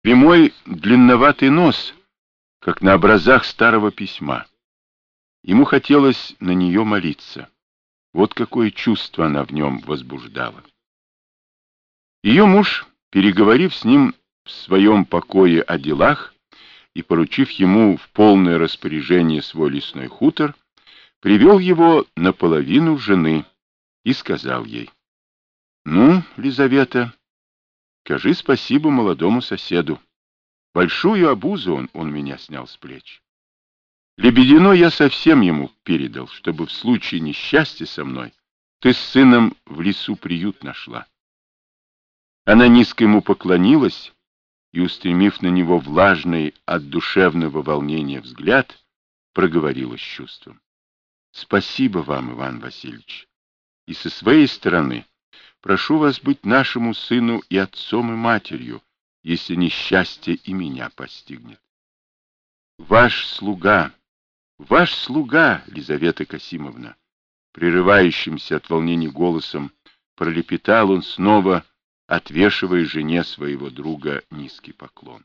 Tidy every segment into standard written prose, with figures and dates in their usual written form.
Прямой длинноватый нос, как на образах старого письма. Ему хотелось на нее молиться. Вот какое чувство она в нем возбуждала. Ее муж, переговорив с ним в своем покое о делах и поручив ему в полное распоряжение свой лесной хутор, привел его наполовину жены и сказал ей: «Ну, Лизавета, скажи спасибо молодому соседу. Большую обузу он меня снял с плеч. Лебедино я совсем ему передал, чтобы в случае несчастья со мной ты с сыном в лесу приют нашла». Она низко ему поклонилась и, устремив на него влажный от душевного волнения взгляд, проговорила с чувством: «Спасибо вам, Иван Васильевич, и со своей стороны прошу вас быть нашему сыну и отцом, и матерью, если несчастье и меня постигнет. Ваш слуга, Лизавета Касимовна», прерывающимся от волнения голосом пролепетал он снова, отвешивая жене своего друга низкий поклон.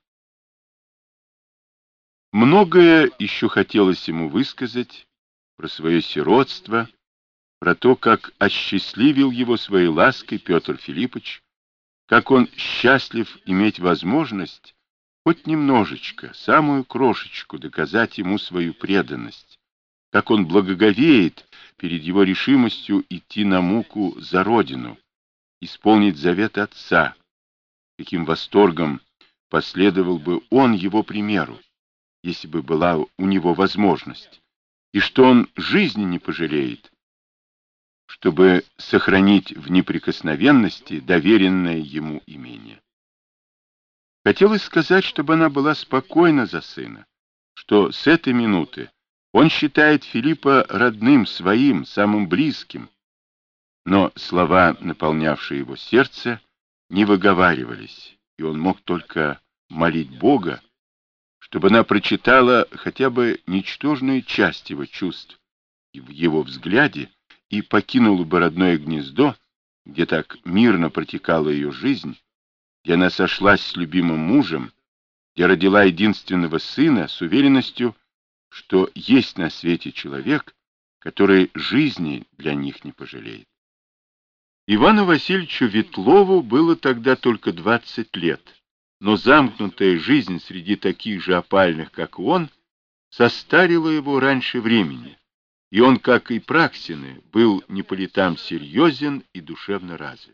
Многое еще хотелось ему высказать про свое сиротство, про то, как осчастливил его своей лаской Петр Филиппович, как он счастлив иметь возможность хоть немножечко, самую крошечку, доказать ему свою преданность, как он благоговеет перед его решимостью идти на муку за родину, исполнить завет отца, каким восторгом последовал бы он его примеру, если бы была у него возможность, и что он жизни не пожалеет, чтобы сохранить в неприкосновенности доверенное ему имение. Хотелось сказать, чтобы она была спокойна за сына, что с этой минуты он считает Филиппа родным, своим, самым близким, но слова, наполнявшие его сердце, не выговаривались, и он мог только молить Бога, чтобы она прочитала хотя бы ничтожную часть его чувств в его взгляде и покинула бы родное гнездо, где так мирно протекала ее жизнь, где она сошлась с любимым мужем, где родила единственного сына с уверенностью, что есть на свете человек, который жизни для них не пожалеет. Ивану Васильевичу Ветлову было тогда только 20 лет, но замкнутая жизнь среди таких же опальных, как он, состарила его раньше времени, и он, как и Праксины, был не по летам серьезен и душевно развит.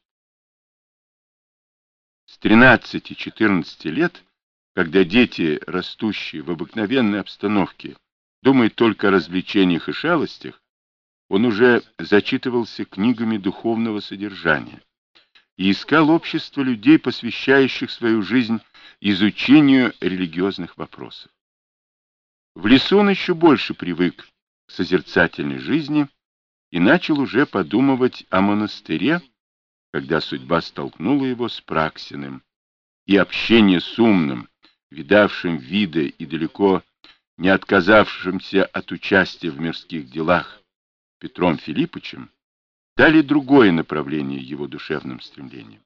С 13-14 лет, когда дети, растущие в обыкновенной обстановке, думают только о развлечениях и шалостях, он уже зачитывался книгами духовного содержания и искал общество людей, посвящающих свою жизнь изучению религиозных вопросов. В лесу он еще больше привык к созерцательной жизни и начал уже подумывать о монастыре, когда судьба столкнула его с Праксиным, и общение с умным, видавшим виды и далеко не отказавшимся от участия в мирских делах Петром Филипповичем дали другое направление его душевным стремлениям.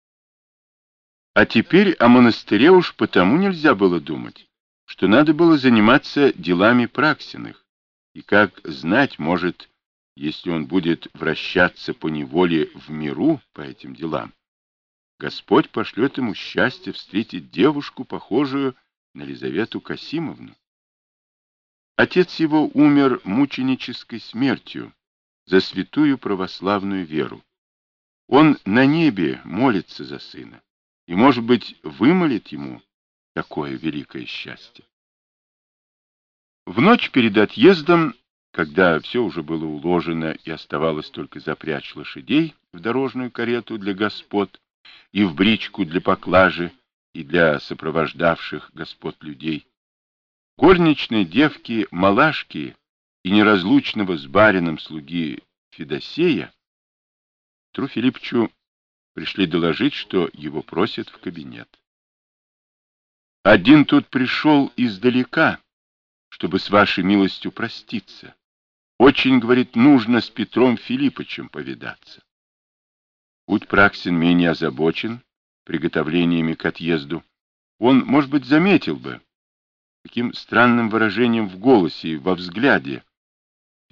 А теперь о монастыре уж потому нельзя было думать, что надо было заниматься делами Праксиных, и как знать, может, если он будет вращаться по неволе в миру по этим делам, Господь пошлет ему счастье встретить девушку, похожую на Лизавету Касимовну. Отец его умер мученической смертью за святую православную веру. Он на небе молится за сына и, может быть, вымолит ему такое великое счастье. В ночь перед отъездом, когда все уже было уложено и оставалось только запрячь лошадей в дорожную карету для господ и в бричку для поклажи и для сопровождавших господ людей, горничные девки Малашки и неразлучного с барином слуги Федосея Петру Филипповичу пришли доложить, что его просят в кабинет. Один тут пришел издалека, чтобы с вашей милостью проститься. Очень, говорит, нужно с Петром Филипповичем повидаться. Будь Праксин менее озабочен приготовлениями к отъезду, он, может быть, заметил бы, каким странным выражением в голосе и во взгляде